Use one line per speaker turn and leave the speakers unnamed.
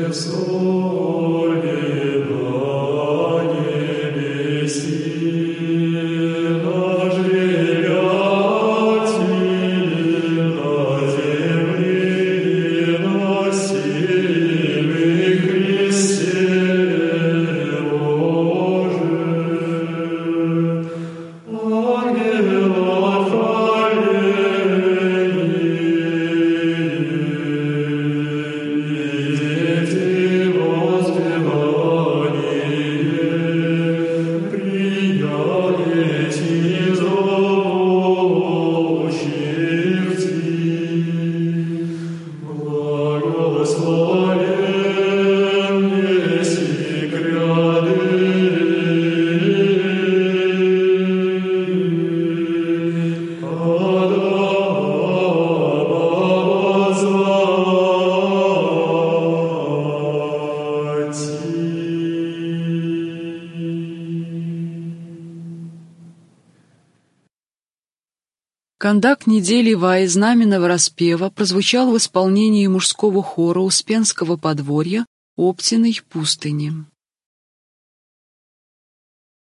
Кондак недели Ваи знаменного распева прозвучал в исполнении мужского хора Успенского подворья Оптиной пустыни.